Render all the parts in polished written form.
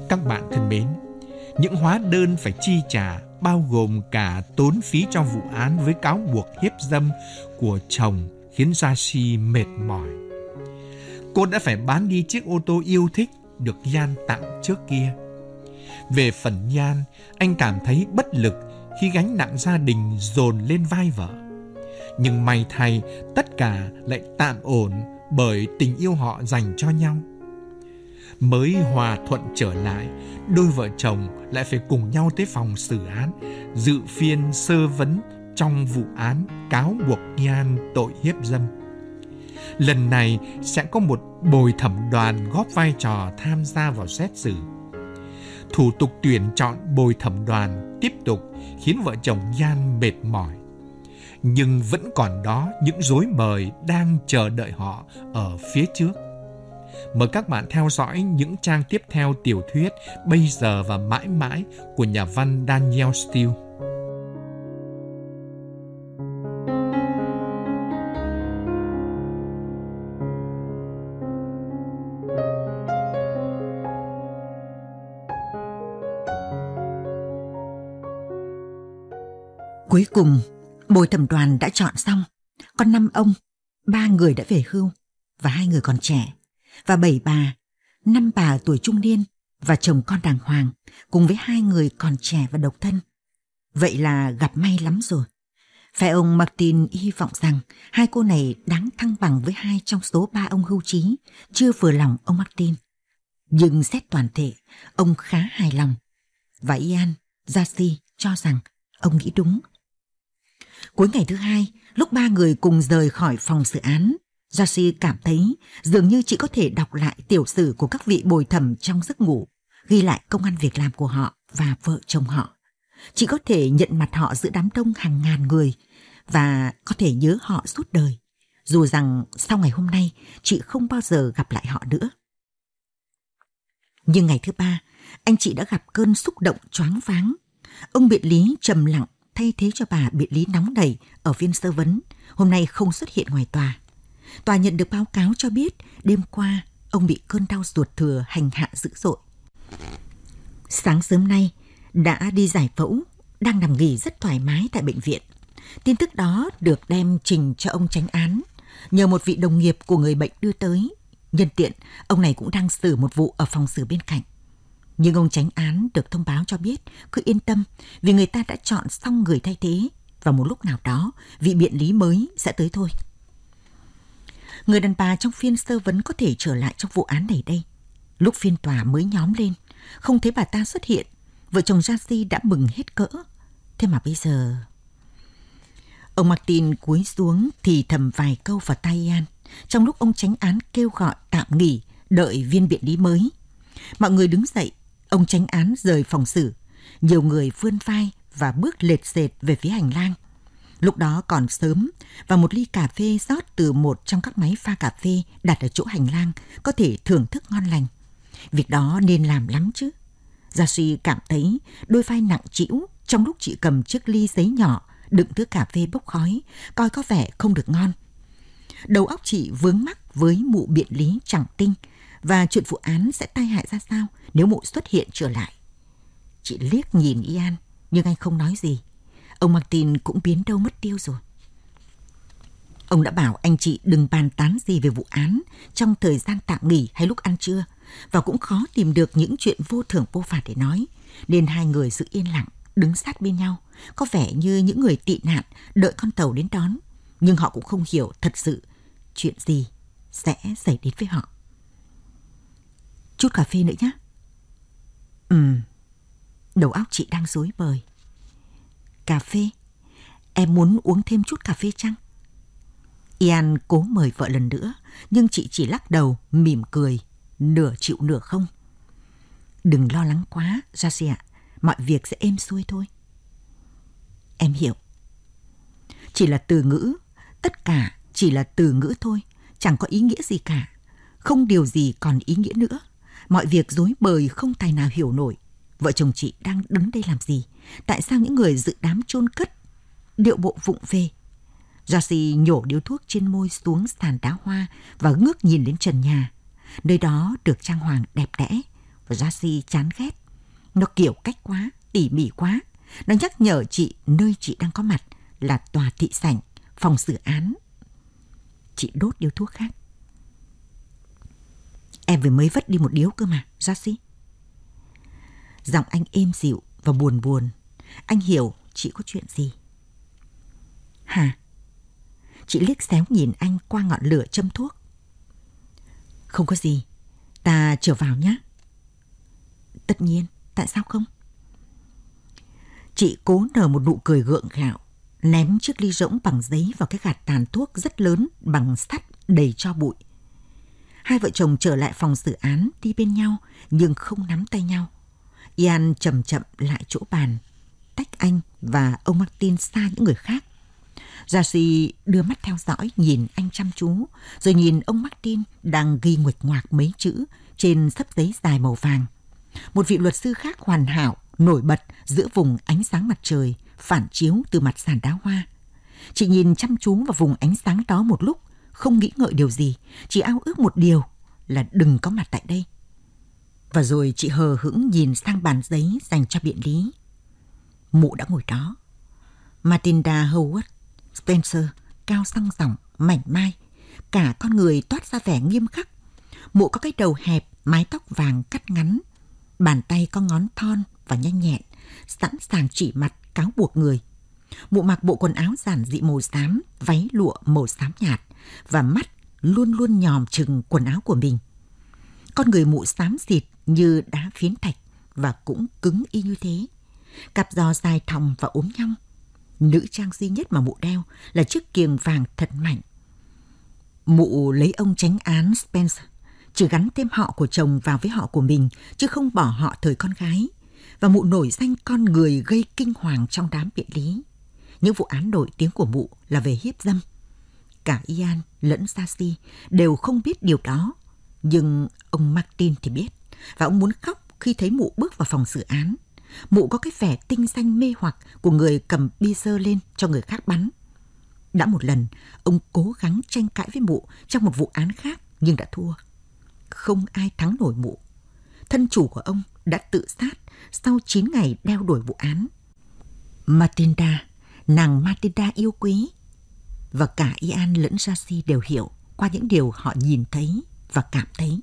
Các bạn thân mến, những hóa đơn phải chi trả bao gồm cả tốn phí cho vụ án với cáo buộc hiếp dâm của chồng khiến Jacy mệt mỏi. Cô đã phải bán đi chiếc ô tô yêu thích được Jan tặng trước kia. Về phần Jan, anh cảm thấy bất lực khi gánh nặng gia đình dồn lên vai vợ. Nhưng may thay, tất cả lại tạm ổn bởi tình yêu họ dành cho nhau. Mới hòa thuận trở lại, đôi vợ chồng lại phải cùng nhau tới phòng xử án, dự phiên sơ vấn trong vụ án cáo buộc Jan tội hiếp dâm. Lần này sẽ có một bồi thẩm đoàn góp vai trò tham gia vào xét xử. Thủ tục tuyển chọn bồi thẩm đoàn tiếp tục khiến vợ chồng Jan mệt mỏi. Nhưng vẫn còn đó những rối bời đang chờ đợi họ ở phía trước. Mời các bạn theo dõi những trang tiếp theo tiểu thuyết Bây giờ và mãi mãi của nhà văn Danielle Steel. Cuối cùng, bồi thẩm đoàn đã chọn xong. Có 5 ông, 3 người đã về hưu và 2 người còn trẻ, và 7 bà, 5 bà tuổi trung niên và chồng con đàng hoàng, cùng với 2 người còn trẻ và độc thân. Vậy là gặp may lắm rồi. Phải ông Martin hy vọng rằng 2 cô này đáng thăng bằng với 2 trong số 3 ông hưu trí, chưa vừa lòng ông Martin. Nhưng xét toàn thể, ông khá hài lòng. Và Ian, Jacy cho rằng ông nghĩ đúng. Cuối ngày thứ 2, lúc 3 người cùng rời khỏi phòng xử án, Jacy cảm thấy dường như chỉ có thể đọc lại tiểu sử của các vị bồi thẩm trong giấc ngủ, ghi lại công ăn việc làm của họ và vợ chồng họ. Chị có thể nhận mặt họ giữa đám đông hàng ngàn người và có thể nhớ họ suốt đời, dù rằng sau ngày hôm nay chị không bao giờ gặp lại họ nữa. Nhưng ngày thứ 3, anh chị đã gặp cơn xúc động choáng váng. Ông biện lý trầm lặng thay thế cho bà biện lý nóng nảy ở phiên sơ vấn, hôm nay không xuất hiện ngoài tòa. Tòa nhận được báo cáo cho biết đêm qua ông bị cơn đau ruột thừa hành hạ dữ dội. Sáng sớm nay đã đi giải phẫu, đang nằm nghỉ rất thoải mái tại bệnh viện. Tin tức đó được đem trình cho ông chánh án, nhờ một vị đồng nghiệp của người bệnh đưa tới. Nhân tiện, ông này cũng đang xử một vụ ở phòng xử bên cạnh. Nhưng ông chánh án được thông báo cho biết cứ yên tâm vì người ta đã chọn xong người thay thế và một lúc nào đó vị biện lý mới sẽ tới thôi. Người đàn bà trong phiên sơ vấn có thể trở lại trong vụ án này đây. Lúc phiên tòa mới nhóm lên, không thấy bà ta xuất hiện, vợ chồng Jacy đã mừng hết cỡ. Thế mà bây giờ... Ông Martin cúi xuống thì thầm vài câu vào tai Ian, trong lúc ông chánh án kêu gọi tạm nghỉ đợi viên biện lý mới. Mọi người đứng dậy, ông chánh án rời phòng xử. Nhiều người vươn vai và bước lệt xệt về phía hành lang. Lúc đó còn sớm và một ly cà phê rót từ một trong các máy pha cà phê đặt ở chỗ hành lang có thể thưởng thức ngon lành. Việc đó nên làm lắm chứ. Jacy cảm thấy đôi vai nặng trĩu trong lúc chị cầm chiếc ly giấy nhỏ đựng thứ cà phê bốc khói, coi có vẻ không được ngon. Đầu óc chị vướng mắc với mụ biện lý chẳng tinh và chuyện vụ án sẽ tai hại ra sao nếu mụ xuất hiện trở lại. Chị liếc nhìn Ian nhưng anh không nói gì. Ông Martin cũng biến đâu mất tiêu rồi. Ông đã bảo anh chị đừng bàn tán gì về vụ án trong thời gian tạm nghỉ hay lúc ăn trưa, và cũng khó tìm được những chuyện vô thưởng vô phạt để nói, nên 2 người giữ yên lặng, đứng sát bên nhau, có vẻ như những người tị nạn đợi con tàu đến đón, nhưng họ cũng không hiểu thật sự chuyện gì sẽ xảy đến với họ. Chút cà phê nữa nhé. Đầu óc chị đang rối bời. Cà phê? Em muốn uống thêm chút cà phê chăng? Ian cố mời vợ lần nữa, nhưng chị chỉ lắc đầu, mỉm cười, nửa chịu nửa không. Đừng lo lắng quá, Jacy ạ. Mọi việc sẽ êm xuôi thôi. Em hiểu. Chỉ là từ ngữ, tất cả chỉ là từ ngữ thôi, chẳng có ý nghĩa gì cả. Không điều gì còn ý nghĩa nữa. Mọi việc rối bời không tài nào hiểu nổi. Vợ chồng chị đang đứng đây làm gì? Tại sao những người dự đám chôn cất điệu bộ vụng về? Jacy nhổ điếu thuốc trên môi xuống sàn đá hoa và ngước nhìn đến trần nhà. Nơi đó được trang hoàng đẹp đẽ và Darcy chán ghét. Nó kiểu cách quá, tỉ mỉ quá. Nó nhắc nhở chị nơi chị đang có mặt là tòa thị sảnh, phòng xử án. Chị đốt điếu thuốc khác. Em vừa mới vất đi một điếu cơ mà, Darcy. Giọng anh êm dịu và buồn buồn. Anh hiểu chị có chuyện gì. Hả? Chị liếc xéo nhìn anh qua ngọn lửa châm thuốc. Không có gì, ta trở vào nhé. Tất nhiên, tại sao không? Chị cố nở một nụ cười gượng gạo, ném chiếc ly rỗng bằng giấy vào cái gạt tàn thuốc rất lớn bằng sắt đầy tro bụi. Hai vợ chồng trở lại phòng xử án, đi bên nhau nhưng không nắm tay nhau. Ian chậm chậm lại chỗ bàn, tách anh và ông Martin xa những người khác. Darcy đưa mắt theo dõi, nhìn anh chăm chú, rồi nhìn ông Martin đang ghi nguệch ngoạc mấy chữ trên xấp giấy dài màu vàng. Một vị luật sư khác hoàn hảo, nổi bật giữa vùng ánh sáng mặt trời, phản chiếu từ mặt sàn đá hoa. Chị nhìn chăm chú vào vùng ánh sáng đó một lúc, không nghĩ ngợi điều gì, chỉ ao ước một điều là đừng có mặt tại đây. Và rồi chị hờ hững nhìn sang bàn giấy dành cho biện lý. Mụ đã ngồi đó. Matilda Howard Spencer, cao song sỏng, mảnh mai, cả con người toát ra vẻ nghiêm khắc. Mụ có cái đầu hẹp, mái tóc vàng cắt ngắn, bàn tay có ngón thon và nhanh nhẹn, sẵn sàng chỉ mặt cáo buộc người. Mụ mặc bộ quần áo giản dị màu xám, váy lụa màu xám nhạt và mắt luôn luôn nhòm chừng quần áo của mình. Con người mụ xám xịt như đá phiến thạch và cũng cứng y như thế. Cặp giò dài thòng và ốm nhong. Nữ trang duy nhất mà mụ đeo là chiếc kiềng vàng thật mạnh. Mụ lấy ông chánh án Spence, chỉ gắn thêm họ của chồng vào với họ của mình, chứ không bỏ họ thời con gái. Và mụ nổi danh con người gây kinh hoàng trong đám biện lý. Những vụ án nổi tiếng của mụ là về hiếp dâm. Cả Ian lẫn Darcy đều không biết điều đó, nhưng ông Martin thì biết, và ông muốn khóc khi thấy mụ bước vào phòng xử án. Mụ có cái vẻ tinh danh mê hoặc của người cầm bi giơ lên cho người khác bắn. Đã một lần, ông cố gắng tranh cãi với mụ trong một vụ án khác nhưng đã thua. Không ai thắng nổi mụ. Thân chủ của ông đã tự sát sau 9 ngày đeo đuổi vụ án. Matilda, nàng Matilda yêu quý. Và cả Ian lẫn Darcy đều hiểu qua những điều họ nhìn thấy và cảm thấy.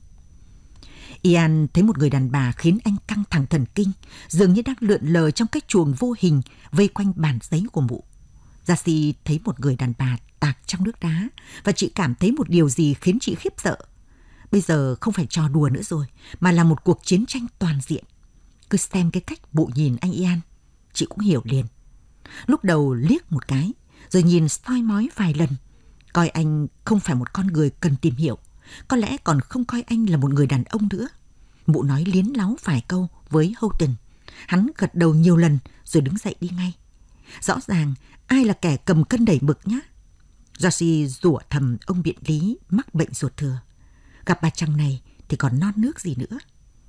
Ian thấy một người đàn bà khiến anh căng thẳng thần kinh, dường như đang lượn lờ trong cái chuồng vô hình vây quanh bàn giấy của mụ. Darcy thấy một người đàn bà tạc trong nước đá và chị cảm thấy một điều gì khiến chị khiếp sợ. Bây giờ không phải trò đùa nữa rồi, mà là một cuộc chiến tranh toàn diện. Cứ xem cái cách mụ nhìn anh Ian, chị cũng hiểu liền. Lúc đầu liếc một cái, rồi nhìn soi mói vài lần, coi anh không phải một con người cần tìm hiểu, có lẽ còn không coi anh là một người đàn ông nữa. Mụ nói liến láu vài câu với Houghton. Hắn gật đầu nhiều lần rồi đứng dậy đi ngay. Rõ ràng ai là kẻ cầm cân đẩy mực nhá. Darcy rủa thầm ông biện lý mắc bệnh ruột thừa. Gặp bà chàng này thì còn non nước gì nữa.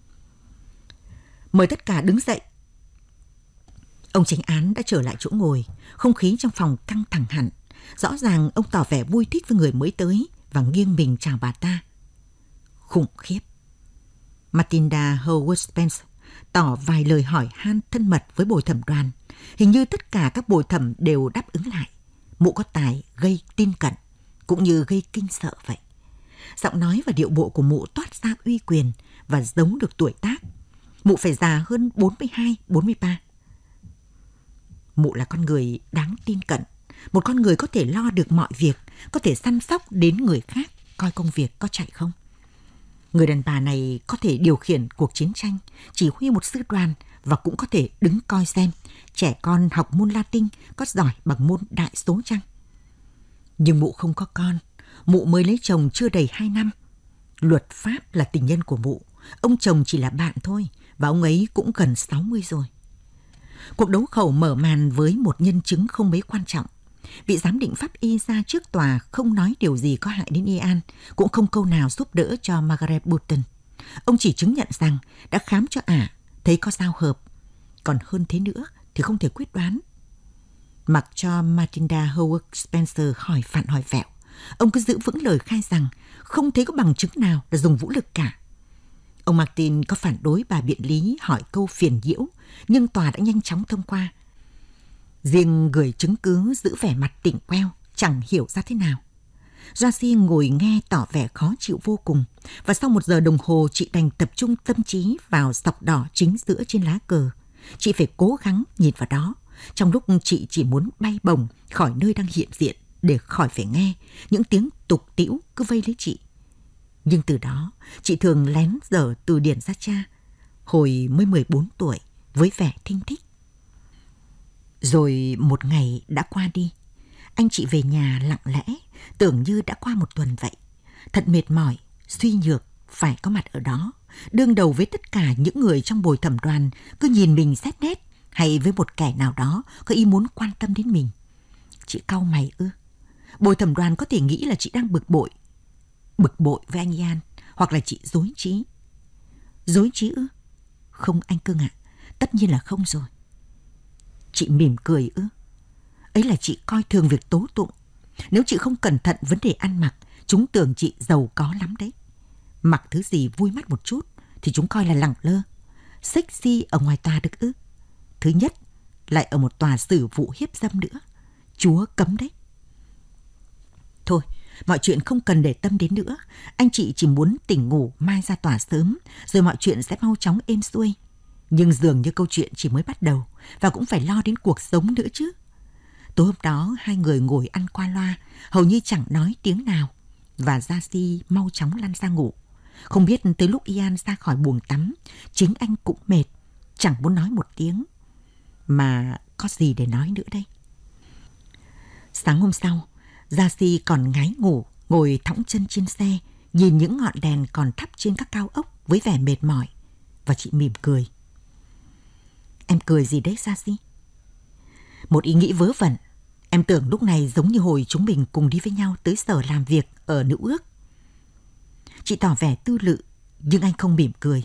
Mời tất cả đứng dậy. Ông chánh án đã trở lại chỗ ngồi. Không khí trong phòng căng thẳng hẳn. Rõ ràng ông tỏ vẻ vui thích với người mới tới và nghiêng mình chào bà ta. Khủng khiếp. Matilda Howard Spence tỏ vài lời hỏi han thân mật với bồi thẩm đoàn. Hình như tất cả các bồi thẩm đều đáp ứng lại. Mụ có tài gây tin cẩn, cũng như gây kinh sợ vậy. Giọng nói và điệu bộ của mụ toát ra uy quyền và giấu được tuổi tác. Mụ phải già hơn 42, 43. Mụ là con người đáng tin cẩn, một con người có thể lo được mọi việc, có thể săn sóc đến người khác, coi công việc có chạy không. Người đàn bà này có thể điều khiển cuộc chiến tranh, chỉ huy một sư đoàn và cũng có thể đứng coi xem trẻ con học môn Latin có giỏi bằng môn đại số chăng. Nhưng mụ không có con, mụ mới lấy chồng chưa đầy 2 năm. Luật pháp là tình nhân của mụ, ông chồng chỉ là bạn thôi và ông ấy cũng gần 60 rồi. Cuộc đấu khẩu mở màn với một nhân chứng không mấy quan trọng. Vị giám định pháp y ra trước tòa không nói điều gì có hại đến Ian, cũng không câu nào giúp đỡ cho Margaret Burton. Ông chỉ chứng nhận rằng đã khám cho ả, thấy có giao hợp. Còn hơn thế nữa thì không thể quyết đoán. Mặc cho Matilda Howard Spencer hỏi phản hỏi vẹo, ông cứ giữ vững lời khai rằng không thấy có bằng chứng nào là dùng vũ lực cả. Ông Martin có phản đối bà biện lý hỏi câu phiền nhiễu, nhưng tòa đã nhanh chóng thông qua. Riêng người chứng cứ giữ vẻ mặt tỉnh queo, chẳng hiểu ra thế nào. Darcy ngồi nghe tỏ vẻ khó chịu vô cùng, và sau 1 giờ đồng hồ chị đành tập trung tâm trí vào sọc đỏ chính giữa trên lá cờ. Chị phải cố gắng nhìn vào đó, trong lúc chị chỉ muốn bay bổng khỏi nơi đang hiện diện để khỏi phải nghe những tiếng tục tĩu cứ vây lấy chị. Nhưng từ đó, chị thường lén dở từ điển ra cha, hồi mới 14 tuổi, với vẻ thinh thích. Rồi một ngày đã qua đi. Anh chị về nhà lặng lẽ, tưởng như đã qua 1 tuần vậy. Thật mệt mỏi, suy nhược, phải có mặt ở đó, đương đầu với tất cả những người trong bồi thẩm đoàn cứ nhìn mình xét nét, hay với một kẻ nào đó có ý muốn quan tâm đến mình. Chị cau mày ư? Bồi thẩm đoàn có thể nghĩ là chị đang bực bội. Bực bội với anh Ian, hoặc là chị dối trí. Dối trí ư? Không anh Cưng ạ, tất nhiên là không rồi. Chị mỉm cười ư? Ấy là chị coi thường việc tố tụng. Nếu chị không cẩn thận vấn đề ăn mặc, chúng tưởng chị giàu có lắm đấy. Mặc thứ gì vui mắt một chút thì chúng coi là lẳng lơ. Sexy ở ngoài tòa được ư? Thứ nhất, lại ở một tòa xử vụ hiếp dâm nữa. Chúa cấm đấy. Thôi, mọi chuyện không cần để tâm đến nữa. Anh chị chỉ muốn tỉnh ngủ mai ra tòa sớm, rồi mọi chuyện sẽ mau chóng êm xuôi. Nhưng dường như câu chuyện chỉ mới bắt đầu, và cũng phải lo đến cuộc sống nữa chứ. Tối hôm đó, hai người ngồi ăn qua loa, hầu như chẳng nói tiếng nào, và Darcy mau chóng lăn ra ngủ. Không biết tới lúc Ian ra khỏi buồng tắm, chính anh cũng mệt, chẳng muốn nói một tiếng. Mà có gì để nói nữa đây? Sáng hôm sau, Darcy còn ngái ngủ, ngồi thõng chân trên xe, nhìn những ngọn đèn còn thắp trên các cao ốc với vẻ mệt mỏi. Và chị mỉm cười. Em cười gì đấy Darcy? Một ý nghĩ vớ vẩn. Em tưởng lúc này giống như hồi chúng mình cùng đi với nhau tới sở làm việc ở Nữ Ước. Chị tỏ vẻ tư lự, nhưng anh không mỉm cười.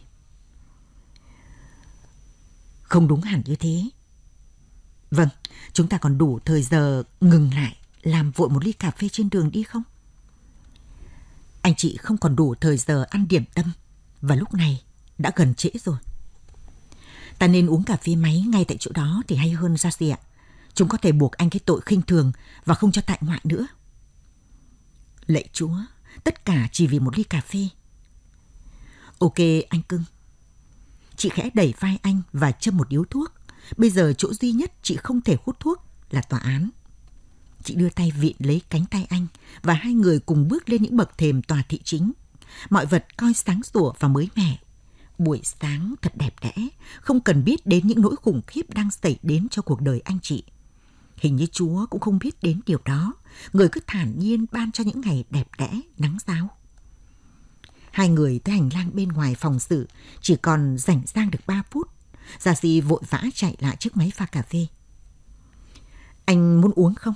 Không đúng hẳn như thế. Vâng, chúng ta còn đủ thời giờ ngừng lại, làm vội một ly cà phê trên đường đi không? Anh chị không còn đủ thời giờ ăn điểm tâm, và lúc này đã gần trễ rồi. Ta nên uống cà phê máy ngay tại chỗ đó thì hay hơn Darcy ạ. Chúng có thể buộc anh cái tội khinh thường và không cho tại ngoại nữa. Lạy Chúa, tất cả chỉ vì một ly cà phê. Ok anh cưng. Chị khẽ đẩy vai anh và châm một điếu thuốc. Bây giờ chỗ duy nhất chị không thể hút thuốc là tòa án. Chị đưa tay vịn lấy cánh tay anh và hai người cùng bước lên những bậc thềm tòa thị chính. Mọi vật coi sáng sủa và mới mẻ. Buổi sáng thật đẹp đẽ, không cần biết đến những nỗi khủng khiếp đang xảy đến cho cuộc đời anh chị. Hình như Chúa cũng không biết đến điều đó. Người cứ thản nhiên ban cho những ngày đẹp đẽ, nắng ráo. Hai người tới hành lang bên ngoài phòng xử, chỉ còn rảnh rang được 3 phút. Darcy vội vã chạy lại trước máy pha cà phê. Anh muốn uống không?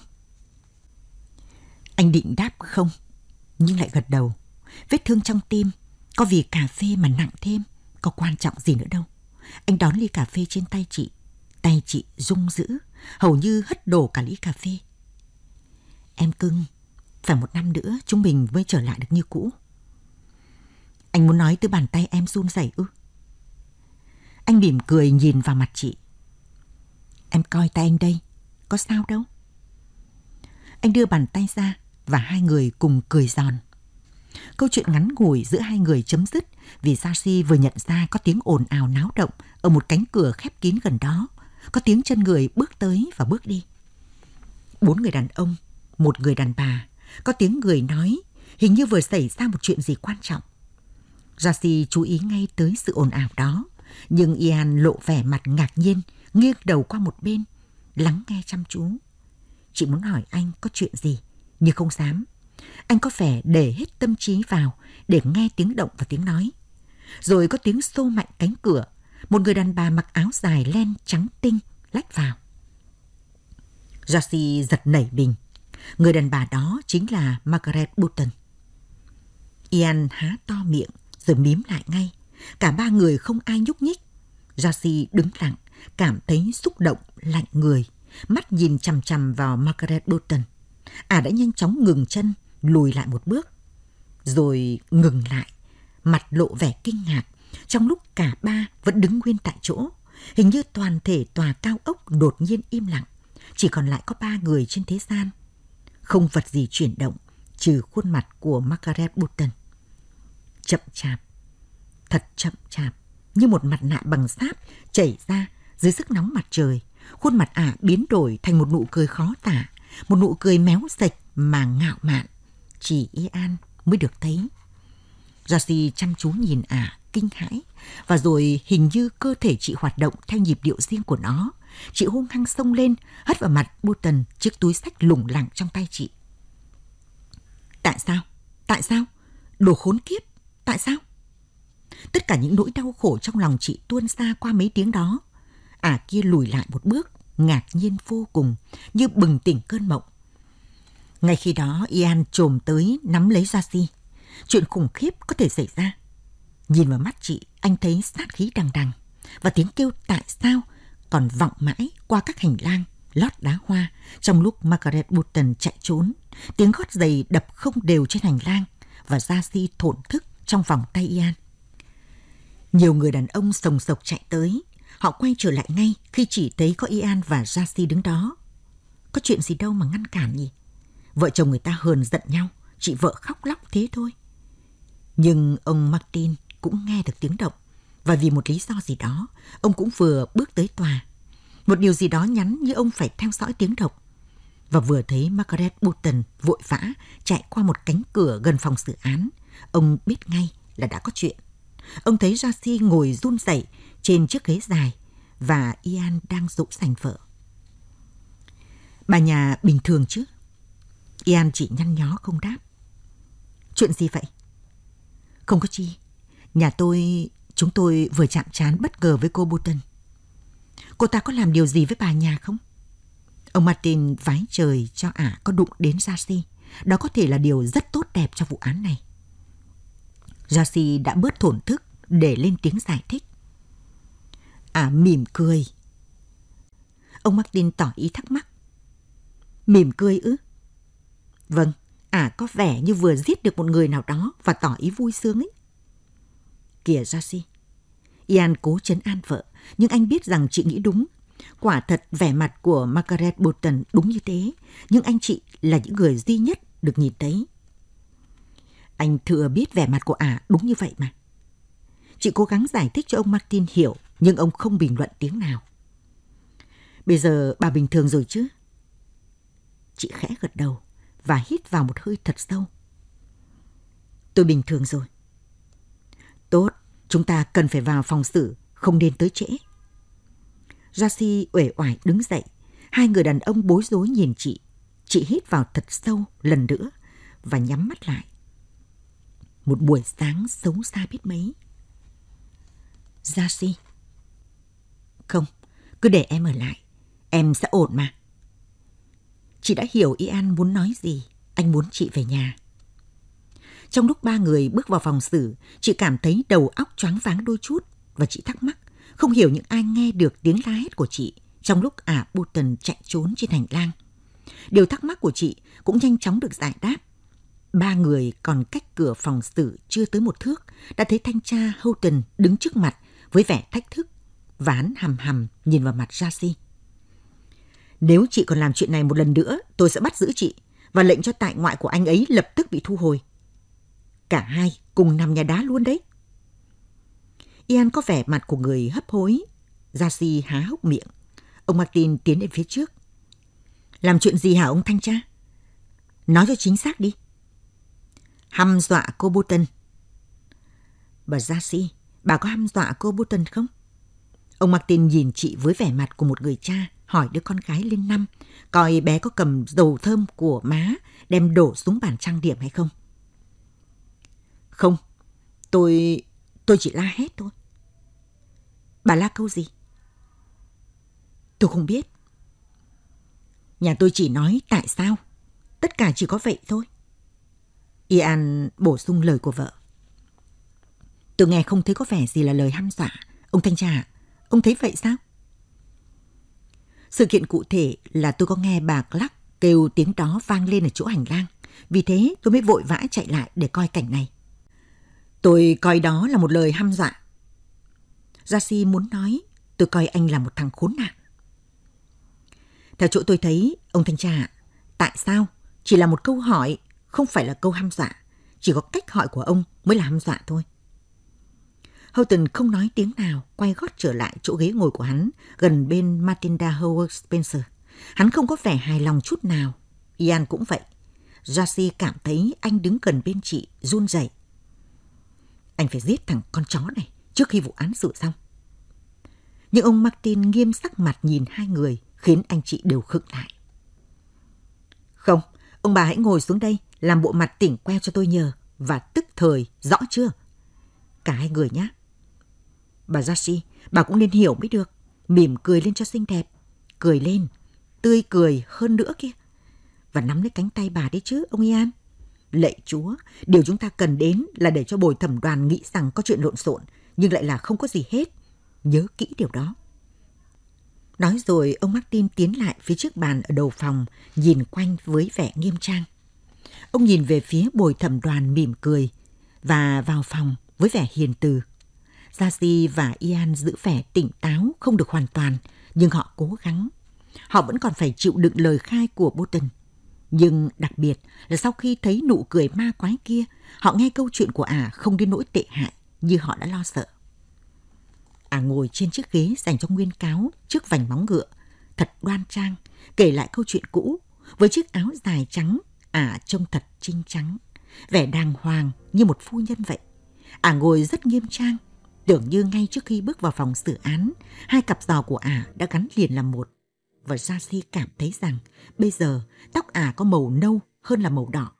Anh định đáp không, nhưng lại gật đầu. Vết thương trong tim, có vì cà phê mà nặng thêm, có quan trọng gì nữa đâu. Anh đón ly cà phê trên tay chị. Tay chị rung dữ, hầu như hất đổ cả ly cà phê. Em cưng, phải 1 năm nữa chúng mình mới trở lại được như cũ. Anh muốn nói tới bàn tay em run rẩy ư? Anh mỉm cười nhìn vào mặt chị. Em coi tay anh đây, có sao đâu. Anh đưa bàn tay ra và hai người cùng cười giòn. Câu chuyện ngắn ngủi giữa hai người chấm dứt vì Darcy vừa nhận ra có tiếng ồn ào náo động ở một cánh cửa khép kín gần đó. Có tiếng chân người bước tới và bước đi. 4 người đàn ông, 1 người đàn bà. Có tiếng người nói, hình như vừa xảy ra một chuyện gì quan trọng. Darcy chú ý ngay tới sự ồn ào đó, nhưng Ian lộ vẻ mặt ngạc nhiên, nghiêng đầu qua một bên, lắng nghe chăm chú. Chị muốn hỏi anh có chuyện gì, nhưng không dám. Anh có vẻ để hết tâm trí vào để nghe tiếng động và tiếng nói. Rồi có tiếng xô mạnh cánh cửa. Một người đàn bà mặc áo dài len trắng tinh lách vào. Darcy giật nảy mình. Người đàn bà đó chính là Margaret Button. Ian há to miệng rồi mím lại ngay. Cả 3 người không ai nhúc nhích. Darcy đứng lặng, cảm thấy xúc động lạnh người, mắt nhìn chằm chằm vào Margaret Button. Đã nhanh chóng ngừng chân, lùi lại một bước. Rồi ngừng lại, mặt lộ vẻ kinh ngạc trong lúc cả ba vẫn đứng nguyên tại chỗ. Hình như toàn thể tòa cao ốc đột nhiên im lặng, chỉ còn lại có ba người trên thế gian. Không vật gì chuyển động, trừ khuôn mặt của Margaret Burton. Chậm chạp, thật chậm chạp, như một mặt nạ bằng sáp chảy ra dưới sức nóng mặt trời. Khuôn mặt ả biến đổi thành một nụ cười khó tả, một nụ cười méo sạch mà ngạo mạn, chỉ Ian mới được thấy. Darcy chăm chú nhìn ả, kinh hãi, và rồi hình như cơ thể chị hoạt động theo nhịp điệu riêng của nó. Chị hung hăng xông lên, hất vào mặt Burton chiếc túi xách lủng lẳng trong tay chị. Tại sao? Tại sao? Đồ khốn kiếp! Tại sao? Tất cả những nỗi đau khổ trong lòng chị tuôn ra qua mấy tiếng đó. Ả kia lùi lại một bước, ngạc nhiên vô cùng, như bừng tỉnh cơn mộng. Ngay khi đó, Ian chồm tới nắm lấy Darcy. Chuyện khủng khiếp có thể xảy ra. Nhìn vào mắt chị, anh thấy sát khí đằng đằng, và tiếng kêu tại sao còn vọng mãi qua các hành lang lót đá hoa trong lúc Margaret Burton chạy trốn. Tiếng gót giày đập không đều trên hành lang, và Darcy thổn thức trong vòng tay Ian. Nhiều người đàn ông sồng sộc chạy tới. Họ quay trở lại ngay khi chỉ thấy có Ian và Darcy đứng đó. Có chuyện gì đâu mà ngăn cản nhỉ? Vợ chồng người ta hờn giận nhau, chị vợ khóc lóc thế thôi. Nhưng ông Martin cũng nghe được tiếng động, và vì một lý do gì đó, ông cũng vừa bước tới tòa. Một điều gì đó nhắn như ông phải theo dõi tiếng động. Và vừa thấy Margaret Burton vội vã chạy qua một cánh cửa gần phòng xử án, ông biết ngay là đã có chuyện. Ông thấy Darcy ngồi run rẩy trên chiếc ghế dài, và Ian đang dỗ dành vợ. Bà nhà bình thường chứ? Ian chỉ nhăn nhó không đáp. Chuyện gì vậy? Không có chi. Chúng tôi vừa chạm trán bất ngờ với cô Burton. Cô ta có làm điều gì với bà nhà không? Ông Martin vái trời cho ả có đụng đến Darcy. Đó có thể là điều rất tốt đẹp cho vụ án này. Darcy đã bớt thổn thức để lên tiếng giải thích. Ả mỉm cười. Ông Martin tỏ ý thắc mắc. Mỉm cười ư? Vâng, ả có vẻ như vừa giết được một người nào đó và tỏ ý vui sướng ấy. Kìa Darcy. Ian cố trấn an vợ, nhưng anh biết rằng chị nghĩ đúng. Quả thật vẻ mặt của Margaret Burton đúng như thế, nhưng anh chị là những người duy nhất được nhìn thấy. Anh thừa biết vẻ mặt của ả đúng như vậy mà. Chị cố gắng giải thích cho ông Martin hiểu, nhưng ông không bình luận tiếng nào. Bây giờ bà bình thường rồi chứ? Chị khẽ gật đầu và hít vào một hơi thật sâu. Tôi bình thường rồi. Tốt, chúng ta cần phải vào phòng xử, không nên tới trễ. Darcy uể oải đứng dậy. Hai người đàn ông bối rối nhìn chị. Chị hít vào thật sâu lần nữa và nhắm mắt lại. Một buổi sáng xấu xa biết mấy. Darcy. Không, cứ để em ở lại. Em sẽ ổn mà. Chị đã hiểu Ian muốn nói gì. Anh muốn chị về nhà. Trong lúc ba người bước vào phòng xử, chị cảm thấy đầu óc choáng váng đôi chút, và chị thắc mắc, không hiểu những ai nghe được tiếng la hét của chị trong lúc ả Burton chạy trốn trên hành lang. Điều thắc mắc của chị cũng nhanh chóng được giải đáp. Ba người còn cách cửa phòng xử chưa tới một thước đã thấy thanh tra Houghton đứng trước mặt với vẻ thách thức, và hắn hằm hằm nhìn vào mặt Darcy. Nếu chị còn làm chuyện này một lần nữa, tôi sẽ bắt giữ chị và lệnh cho tại ngoại của anh ấy lập tức bị thu hồi. Cả hai cùng nằm nhà đá luôn đấy. Ian có vẻ mặt của người hấp hối. Darcy há hốc miệng. Ông Martin tiến đến phía trước. Làm chuyện gì hả ông thanh tra? Nói cho chính xác đi. Hăm dọa cô Burton. Bà Darcy, bà có hăm dọa cô Burton không? Ông Martin nhìn chị với vẻ mặt của một người cha, hỏi đứa con gái lên 5, coi bé có cầm dầu thơm của má đem đổ xuống bàn trang điểm hay không. Không, tôi chỉ la hét thôi. Bà la câu gì? Tôi không biết. Nhà tôi chỉ nói tại sao. Tất cả chỉ có vậy thôi. Ian bổ sung lời của vợ. Tôi nghe không thấy có vẻ gì là lời hăm dọa. Ông thanh tra ạ, ông thấy vậy sao? Sự kiện cụ thể là tôi có nghe bà Clark kêu tiếng đó vang lên ở chỗ hành lang. Vì thế tôi mới vội vã chạy lại để coi cảnh này. Tôi coi đó là một lời hăm dọa. Jaci muốn nói, tôi coi anh là một thằng khốn nạn. Theo chỗ tôi thấy, ông thanh tra ạ, tại sao? Chỉ là một câu hỏi, không phải là câu hăm dọa. Chỉ có cách hỏi của ông mới là hăm dọa thôi. Houghton không nói tiếng nào, quay gót trở lại chỗ ghế ngồi của hắn, gần bên Matilda Howard Spencer. Hắn không có vẻ hài lòng chút nào. Ian cũng vậy. Jaci cảm thấy anh đứng gần bên chị, run rẩy. Anh phải giết thằng con chó này trước khi vụ án xử xong. Nhưng ông Martin nghiêm sắc mặt nhìn hai người, khiến anh chị đều khựng lại. Không, ông bà hãy ngồi xuống đây, làm bộ mặt tỉnh queo cho tôi nhờ, và tức thời, rõ chưa? Cả hai người nhé. Bà Jaci, bà cũng nên hiểu mới được. Mỉm cười lên cho xinh đẹp. Cười lên, tươi cười hơn nữa kia. Và nắm lấy cánh tay bà đấy chứ, ông Ian. Lạy Chúa, điều chúng ta cần đến là để cho bồi thẩm đoàn nghĩ rằng có chuyện lộn xộn, nhưng lại là không có gì hết. Nhớ kỹ điều đó. Nói rồi, ông Martin tiến lại phía trước bàn ở đầu phòng, nhìn quanh với vẻ nghiêm trang. Ông nhìn về phía bồi thẩm đoàn mỉm cười, và vào phòng với vẻ hiền từ. Jaci và Ian giữ vẻ tỉnh táo, không được hoàn toàn, nhưng họ cố gắng. Họ vẫn còn phải chịu đựng lời khai của Bolton. Nhưng đặc biệt là sau khi thấy nụ cười ma quái kia, họ nghe câu chuyện của ả không đến nỗi tệ hại như họ đã lo sợ. Ả ngồi trên chiếc ghế dành cho nguyên cáo trước vành móng ngựa, thật đoan trang, kể lại câu chuyện cũ. Với chiếc áo dài trắng, ả trông thật trinh trắng, vẻ đàng hoàng như một phu nhân vậy. Ả ngồi rất nghiêm trang, tưởng như ngay trước khi bước vào phòng xử án, hai cặp giò của ả đã gắn liền làm một. Và Jaci cảm thấy rằng bây giờ tóc ả có màu nâu hơn là màu đỏ.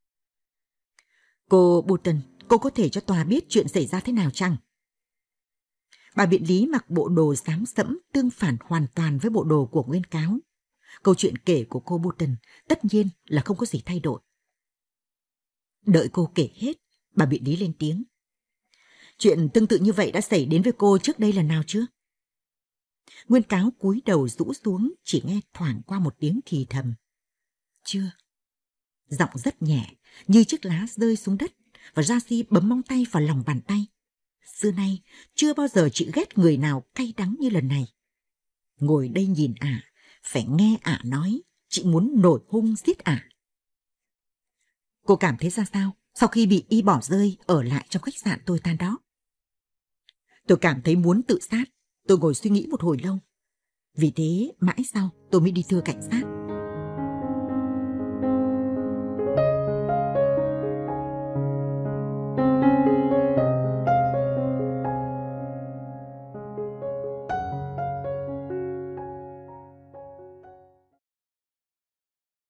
Cô Bolton, cô có thể cho tòa biết chuyện xảy ra thế nào chăng? Bà biện lý mặc bộ đồ xám xẫm tương phản hoàn toàn với bộ đồ của nguyên cáo. Câu chuyện kể của cô Bolton tất nhiên là không có gì thay đổi. Đợi cô kể hết, bà biện lý lên tiếng. Chuyện tương tự như vậy đã xảy đến với cô trước đây lần nào chưa? Nguyên cáo cúi đầu rũ xuống, chỉ nghe thoảng qua một tiếng thì thầm. Chưa. Giọng rất nhẹ, như chiếc lá rơi xuống đất, và Jaci bấm móng tay vào lòng bàn tay. Xưa nay, chưa bao giờ chị ghét người nào cay đắng như lần này. Ngồi đây nhìn ả, phải nghe ả nói, chị muốn nổi hung giết ả. Cô cảm thấy ra sao sau khi bị y bỏ rơi ở lại trong khách sạn tồi tàn đó? Tôi cảm thấy muốn tự sát. Tôi ngồi suy nghĩ một hồi lâu. Vì thế mãi sau tôi mới đi thưa cảnh sát.